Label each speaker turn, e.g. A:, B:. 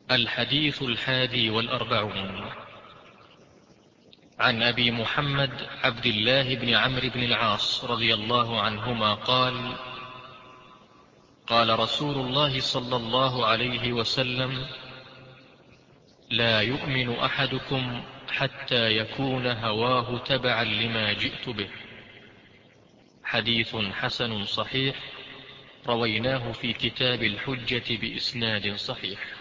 A: الحديث 41 عن أبي محمد عبد الله بن عمرو بن العاص رضي الله عنهما قال: قال رسول الله صلى الله عليه وسلم: لا يؤمن أحدكم حتى يكون هواه تبعا لما جئت به. حديث حسن صحيح، رويناه في كتاب الحجة بإسناد صحيح.